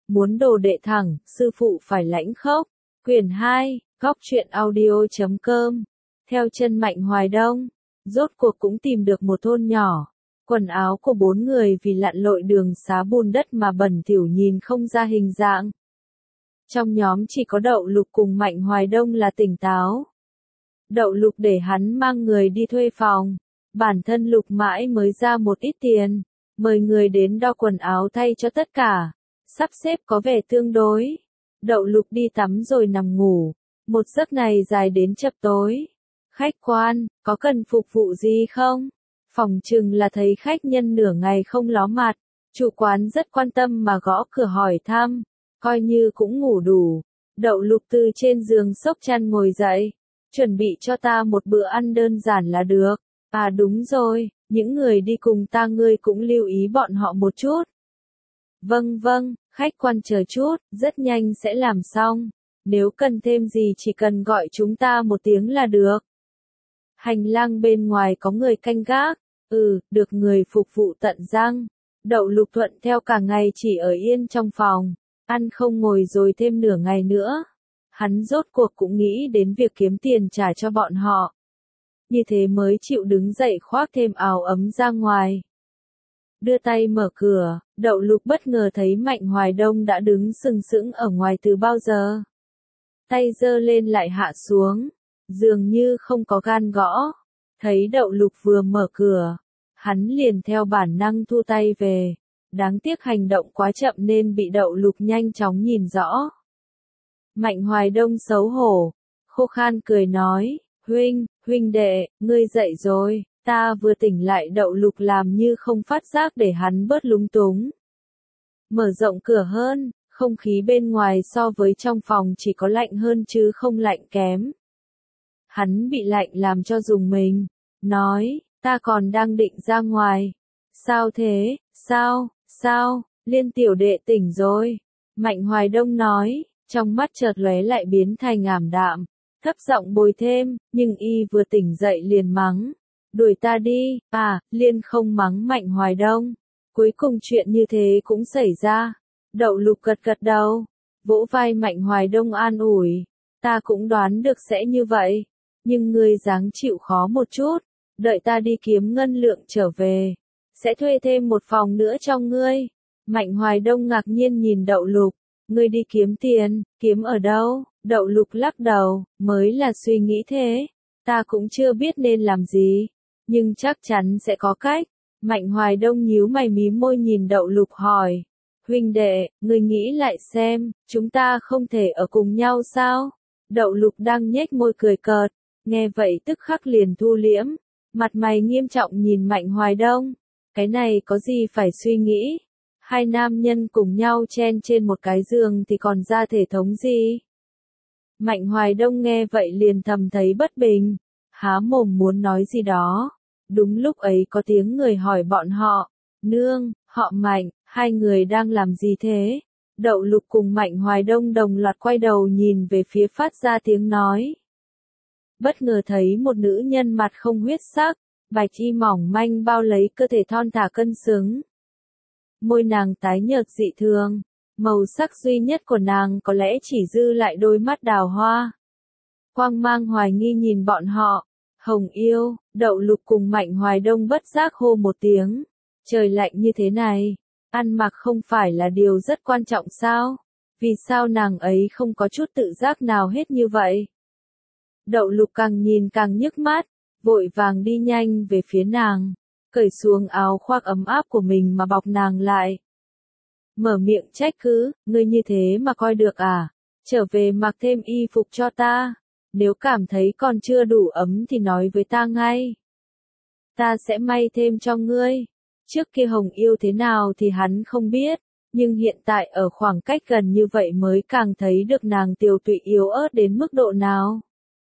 muốn đồ đệ thẳng, sư phụ phải lãnh khốc. Quyển 2, Góc truyện audio.com. Theo chân Mạnh Hoài Đông, rốt cuộc cũng tìm được một thôn nhỏ. Quần áo của 4 người vì lặn lội đường xá bùn đất mà bẩn thỉu nhìn không ra hình dạng. Trong nhóm chỉ có Đậu Lục cùng Mạnh Hoài Đông là tỉnh táo. Đậu Lục để hắn mang người đi thuê phòng. Bản thân Lục mãi mới ra một ít tiền, mời người đến đo quần áo thay cho tất cả. Sắp xếp có vẻ tương đối. Đậu Lục đi tắm rồi nằm ngủ. Một giấc này dài đến chập tối. Khách quan, có cần phục vụ gì không? Phòng chừng là thấy khách nhân nửa ngày không ló mặt. Chủ quán rất quan tâm mà gõ cửa hỏi thăm. Coi như cũng ngủ đủ. Đậu Lục từ trên giường xốc chăn ngồi dậy. Chuẩn bị cho ta một bữa ăn đơn giản là được. À đúng rồi, những người đi cùng ta ngươi cũng lưu ý bọn họ một chút. Vâng vâng, khách quan chờ chút, rất nhanh sẽ làm xong. Nếu cần thêm gì chỉ cần gọi chúng ta một tiếng là được. Hành lang bên ngoài có người canh gác. Được người phục vụ tận răng. Đậu Lục thuận theo cả ngày chỉ ở yên trong phòng. Ăn không ngồi rồi thêm nửa ngày nữa. Hắn rốt cuộc cũng nghĩ đến việc kiếm tiền trả cho bọn họ. Như thế mới chịu đứng dậy khoác thêm áo ấm ra ngoài. Đưa tay mở cửa, Đậu Lục bất ngờ thấy Mạnh Hoài Đông đã đứng sừng sững ở ngoài từ bao giờ. Tay giơ lên lại hạ xuống, dường như không có gan gõ. Thấy Đậu Lục vừa mở cửa, hắn liền theo bản năng thu tay về. Đáng tiếc hành động quá chậm nên bị Đậu Lục nhanh chóng nhìn rõ. Mạnh Hoài Đông xấu hổ, khô khan cười nói, huynh đệ, ngươi dậy rồi, ta vừa tỉnh lại. Đậu Lục làm như không phát giác để hắn bớt lúng túng. Mở rộng cửa hơn, không khí bên ngoài so với trong phòng chỉ có lạnh hơn chứ không lạnh kém. Hắn bị lạnh làm cho rùng mình, nói, ta còn đang định ra ngoài. Sao thế, sao, Liên tiểu đệ tỉnh rồi. Mạnh Hoài Đông nói, trong mắt chợt lóe lại biến thành ảm đạm, thấp giọng bồi thêm, nhưng y vừa tỉnh dậy liền mắng. Đuổi ta đi, Liên không mắng Mạnh Hoài Đông. Cuối cùng chuyện như thế cũng xảy ra. Đậu Lục gật đầu, vỗ vai Mạnh Hoài Đông an ủi. Ta cũng đoán được sẽ như vậy. Nhưng ngươi dáng chịu khó một chút. Đợi ta đi kiếm ngân lượng trở về. Sẽ thuê thêm một phòng nữa cho ngươi. Mạnh Hoài Đông ngạc nhiên nhìn Đậu Lục. Ngươi đi kiếm tiền, kiếm ở đâu? Đậu Lục lắc đầu, mới là suy nghĩ thế. Ta cũng chưa biết nên làm gì. Nhưng chắc chắn sẽ có cách. Mạnh Hoài Đông nhíu mày mím môi nhìn Đậu Lục hỏi. Huynh đệ, ngươi nghĩ lại xem, chúng ta không thể ở cùng nhau sao? Đậu Lục đang nhếch môi cười cợt. Nghe vậy tức khắc liền thu liễm. Mặt mày nghiêm trọng nhìn Mạnh Hoài Đông. Cái này có gì phải suy nghĩ? Hai nam nhân cùng nhau chen trên một cái giường thì còn ra thể thống gì? Mạnh Hoài Đông nghe vậy liền thầm thấy bất bình. Há mồm muốn nói gì đó. Đúng lúc ấy có tiếng người hỏi bọn họ. Nương, họ Mạnh, hai người đang làm gì thế? Đậu Lục cùng Mạnh Hoài Đông đồng loạt quay đầu nhìn về phía phát ra tiếng nói. Bất ngờ thấy một nữ nhân mặt không huyết sắc, bạch y mỏng manh bao lấy cơ thể thon thả cân xứng. Môi nàng tái nhợt dị thường, màu sắc duy nhất của nàng có lẽ chỉ dư lại đôi mắt đào hoa. Quang mang hoài nghi nhìn bọn họ. Hồng yêu, Đậu Lục cùng Mạnh Hoài Đông bất giác hô một tiếng. Trời lạnh như thế này, ăn mặc không phải là điều rất quan trọng sao? Vì sao nàng ấy không có chút tự giác nào hết như vậy? Đậu Lục càng nhìn càng nhức mắt, vội vàng đi nhanh về phía nàng, cởi xuống áo khoác ấm áp của mình mà bọc nàng lại. Mở miệng trách cứ, ngươi như thế mà coi được à? Trở về mặc thêm y phục cho ta. Nếu cảm thấy còn chưa đủ ấm thì nói với ta ngay. Ta sẽ may thêm cho ngươi. Trước kia Hồng yêu thế nào thì hắn không biết, nhưng hiện tại ở khoảng cách gần như vậy mới càng thấy được nàng tiều tụy yếu ớt đến mức độ nào.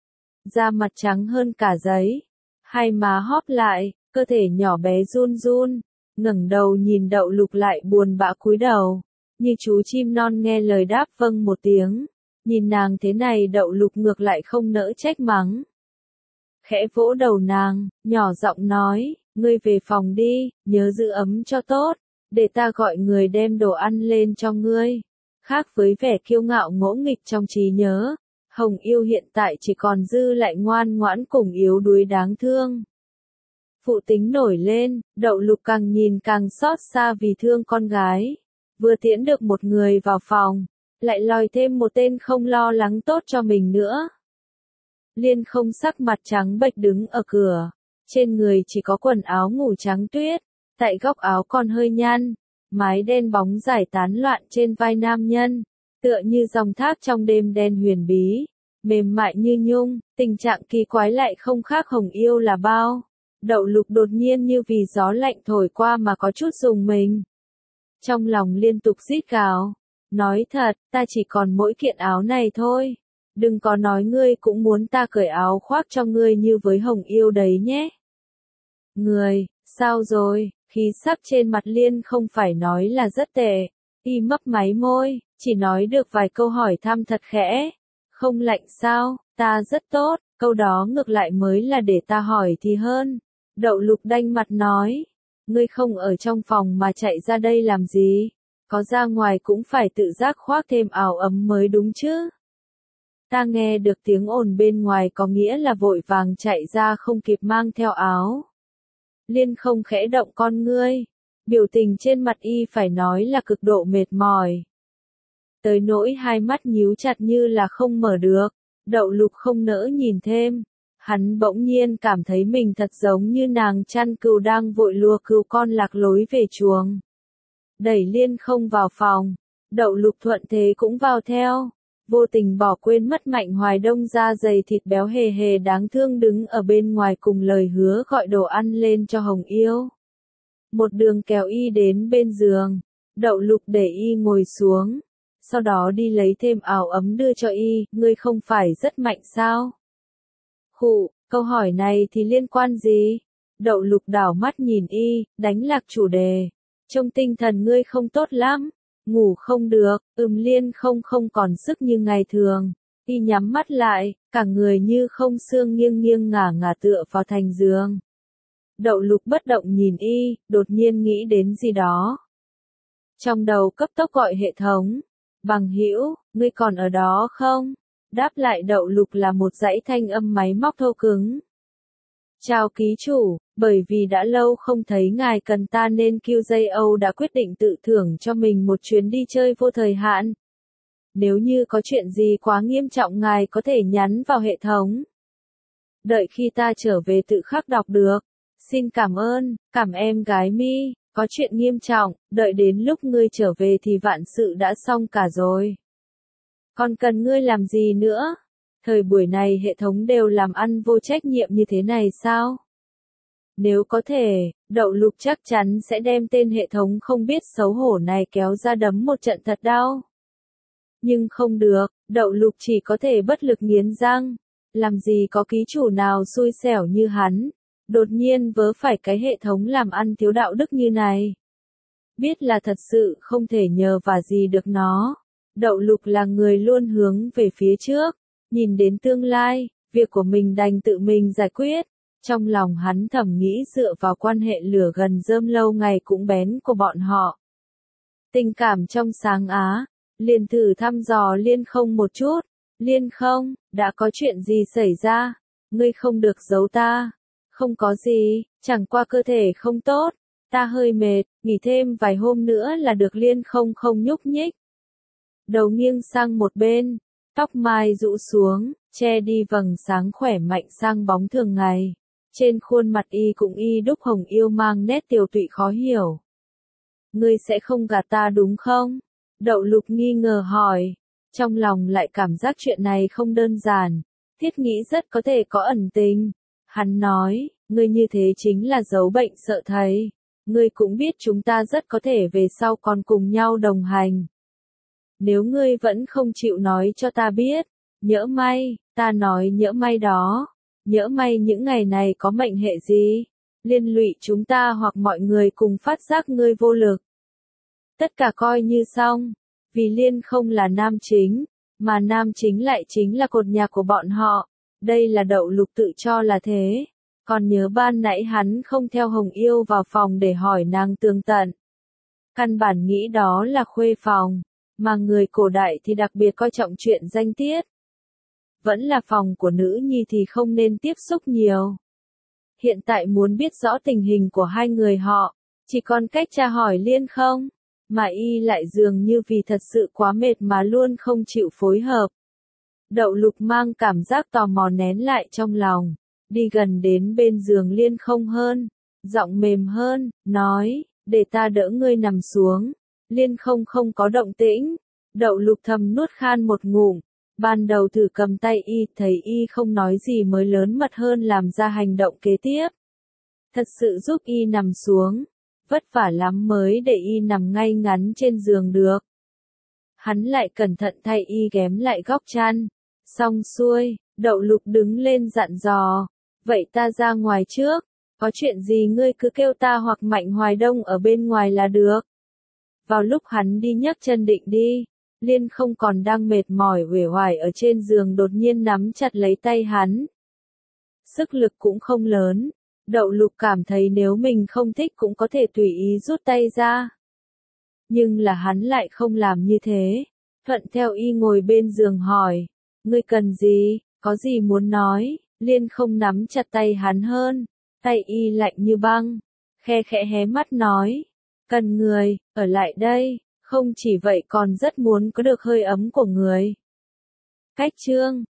Da mặt trắng hơn cả giấy, hai má hóp lại, cơ thể nhỏ bé run run, ngẩng đầu nhìn Đậu Lục lại buồn bã cúi đầu, như chú chim non nghe lời đáp vâng một tiếng. Nhìn nàng thế này Đậu Lục ngược lại không nỡ trách mắng. Khẽ vỗ đầu nàng, nhỏ giọng nói, ngươi về phòng đi, nhớ giữ ấm cho tốt, để ta gọi người đem đồ ăn lên cho ngươi. Khác với vẻ kiêu ngạo ngỗ nghịch trong trí nhớ, Hồng Yêu hiện tại chỉ còn dư lại ngoan ngoãn cùng yếu đuối đáng thương. Phụ tính nổi lên, Đậu Lục càng nhìn càng xót xa vì thương con gái. Vừa tiễn được một người vào phòng, lại lòi thêm một tên không lo lắng tốt cho mình nữa. Liên Không sắc mặt trắng bệch đứng ở cửa, trên người chỉ có quần áo ngủ trắng tuyết, tại góc áo còn hơi nhăn, mái đen bóng giải tán loạn trên vai nam nhân, tựa như dòng thác trong đêm đen huyền bí, mềm mại như nhung, tình trạng kỳ quái lại không khác Hồng Yêu là bao. Đậu Lục đột nhiên như vì gió lạnh thổi qua mà có chút rùng mình. Trong lòng liên tục rít gào, nói thật, ta chỉ còn mỗi kiện áo này thôi. Đừng có nói ngươi cũng muốn ta cởi áo khoác cho ngươi như với Hồng Yêu đấy nhé. Người, sao rồi, khí sắc trên mặt Liên không phải nói là rất tệ. Y mấp máy môi, chỉ nói được vài câu hỏi thăm thật khẽ. Không lạnh sao, ta rất tốt, câu đó ngược lại mới là để ta hỏi thì hơn. Đậu Lục đanh mặt nói, ngươi không ở trong phòng mà chạy ra đây làm gì, có ra ngoài cũng phải tự giác khoác thêm áo ấm mới đúng chứ. Ta nghe được tiếng ồn bên ngoài có nghĩa là vội vàng chạy ra không kịp mang theo áo. Liên Không khẽ động con ngươi, biểu tình trên mặt y phải nói là cực độ mệt mỏi. Tới nỗi hai mắt nhíu chặt như là không mở được, Đậu Lục không nỡ nhìn thêm. Hắn bỗng nhiên cảm thấy mình thật giống như nàng chăn cừu đang vội lùa cừu con lạc lối về chuồng. Đẩy Liên Không vào phòng, Đậu Lục thuận thế cũng vào theo. Vô tình bỏ quên mất Mạnh Hoài Đông da dày thịt béo hề hề đáng thương đứng ở bên ngoài cùng lời hứa gọi đồ ăn lên cho Hồng Yêu. Một đường kéo y đến bên giường, Đậu Lục để y ngồi xuống, sau đó đi lấy thêm áo ấm đưa cho y, ngươi không phải rất mạnh sao? Khụ, câu hỏi này thì liên quan gì? Đậu Lục đảo mắt nhìn y, đánh lạc chủ đề. Trông tinh thần ngươi không tốt lắm, ngủ không được, Liên không còn sức như ngày thường. Y nhắm mắt lại, cả người như không xương nghiêng nghiêng ngả ngả tựa vào thành giường. Đậu Lục bất động nhìn y, đột nhiên nghĩ đến gì đó. Trong đầu cấp tốc gọi hệ thống. Bằng hữu, ngươi còn ở đó không? Đáp lại Đậu Lục là một dãy thanh âm máy móc thô cứng. Chào ký chủ, bởi vì đã lâu không thấy ngài cần ta nên QJO đã quyết định tự thưởng cho mình một chuyến đi chơi vô thời hạn. Nếu như có chuyện gì quá nghiêm trọng ngài có thể nhắn vào hệ thống. Đợi khi ta trở về tự khắc đọc được. Xin cảm ơn, cảm em gái Mi, có chuyện nghiêm trọng, đợi đến lúc ngươi trở về thì vạn sự đã xong cả rồi. Còn cần ngươi làm gì nữa? Thời buổi này hệ thống đều làm ăn vô trách nhiệm như thế này sao? Nếu có thể, Đậu Lục chắc chắn sẽ đem tên hệ thống không biết xấu hổ này kéo ra đấm một trận thật đau. Nhưng không được, Đậu Lục chỉ có thể bất lực nghiến răng. Làm gì có ký chủ nào xui xẻo như hắn, đột nhiên vớ phải cái hệ thống làm ăn thiếu đạo đức như này. Biết là thật sự không thể nhờ vả gì được nó. Đậu Lục là người luôn hướng về phía trước, nhìn đến tương lai, việc của mình đành tự mình giải quyết. Trong lòng hắn thầm nghĩ dựa vào quan hệ lửa gần rơm lâu ngày cũng bén của bọn họ. Tình cảm trong sáng á, liền thử thăm dò Liên Không một chút. Liên Không, đã có chuyện gì xảy ra? Ngươi không được giấu ta. Không có gì, chẳng qua cơ thể không tốt. Ta hơi mệt, nghỉ thêm vài hôm nữa là được. Liên Không không nhúc nhích. Đầu nghiêng sang một bên, tóc mai rũ xuống, che đi vầng sáng khỏe mạnh sang bóng thường ngày. Trên khuôn mặt y cũng y đúc Hồng Yêu mang nét tiều tụy khó hiểu. Ngươi sẽ không gạt ta đúng không? Đậu Lục nghi ngờ hỏi. Trong lòng lại cảm giác chuyện này không đơn giản. Thiết nghĩ rất có thể có ẩn tình. Hắn nói, ngươi như thế chính là giấu bệnh sợ thầy. Ngươi cũng biết chúng ta rất có thể về sau còn cùng nhau đồng hành. Nếu ngươi vẫn không chịu nói cho ta biết, nhỡ may, ta nói nhỡ may đó. Nhỡ may những ngày này có mệnh hệ gì, liên lụy chúng ta hoặc mọi người cùng phát giác ngươi vô lực. Tất cả coi như xong, vì Liên Không là nam chính, mà nam chính lại chính là cột nhà của bọn họ. Đây là Đậu Lục tự cho là thế. Còn nhớ ban nãy hắn không theo Hồng Yêu vào phòng để hỏi nàng tường tận. Căn bản nghĩ đó là khuê phòng. Mà người cổ đại thì đặc biệt coi trọng chuyện danh tiết. Vẫn là phòng của nữ nhi thì không nên tiếp xúc nhiều. Hiện tại muốn biết rõ tình hình của hai người họ, chỉ còn cách tra hỏi Liên không? Mà y lại dường như vì thật sự quá mệt mà luôn không chịu phối hợp. Đậu Lục mang cảm giác tò mò nén lại trong lòng, đi gần đến bên giường Liên không hơn, giọng mềm hơn, nói, để ta đỡ ngươi nằm xuống. Liên không không có động tĩnh, Đậu Lục thầm nuốt khan một ngụm, ban đầu thử cầm tay y, thấy y không nói gì mới lớn mật hơn làm ra hành động kế tiếp. Thật sự giúp y nằm xuống, vất vả lắm mới để y nằm ngay ngắn trên giường được. Hắn lại cẩn thận thay y ghém lại góc chăn. Xong xuôi, Đậu Lục đứng lên dặn dò, vậy ta ra ngoài trước, có chuyện gì ngươi cứ kêu ta hoặc Mạnh Hoài Đông ở bên ngoài là được. Vào lúc hắn đi nhấc chân định đi, Liên không còn đang mệt mỏi uể oải ở trên giường đột nhiên nắm chặt lấy tay hắn. Sức lực cũng không lớn, Đậu Lục cảm thấy nếu mình không thích cũng có thể tùy ý rút tay ra. Nhưng là hắn lại không làm như thế, thuận theo y ngồi bên giường hỏi, ngươi cần gì, có gì muốn nói? Liên không nắm chặt tay hắn hơn, tay y lạnh như băng, khe khẽ hé mắt nói, cần người, ở lại đây, không chỉ vậy còn rất muốn có được hơi ấm của người. Cách chương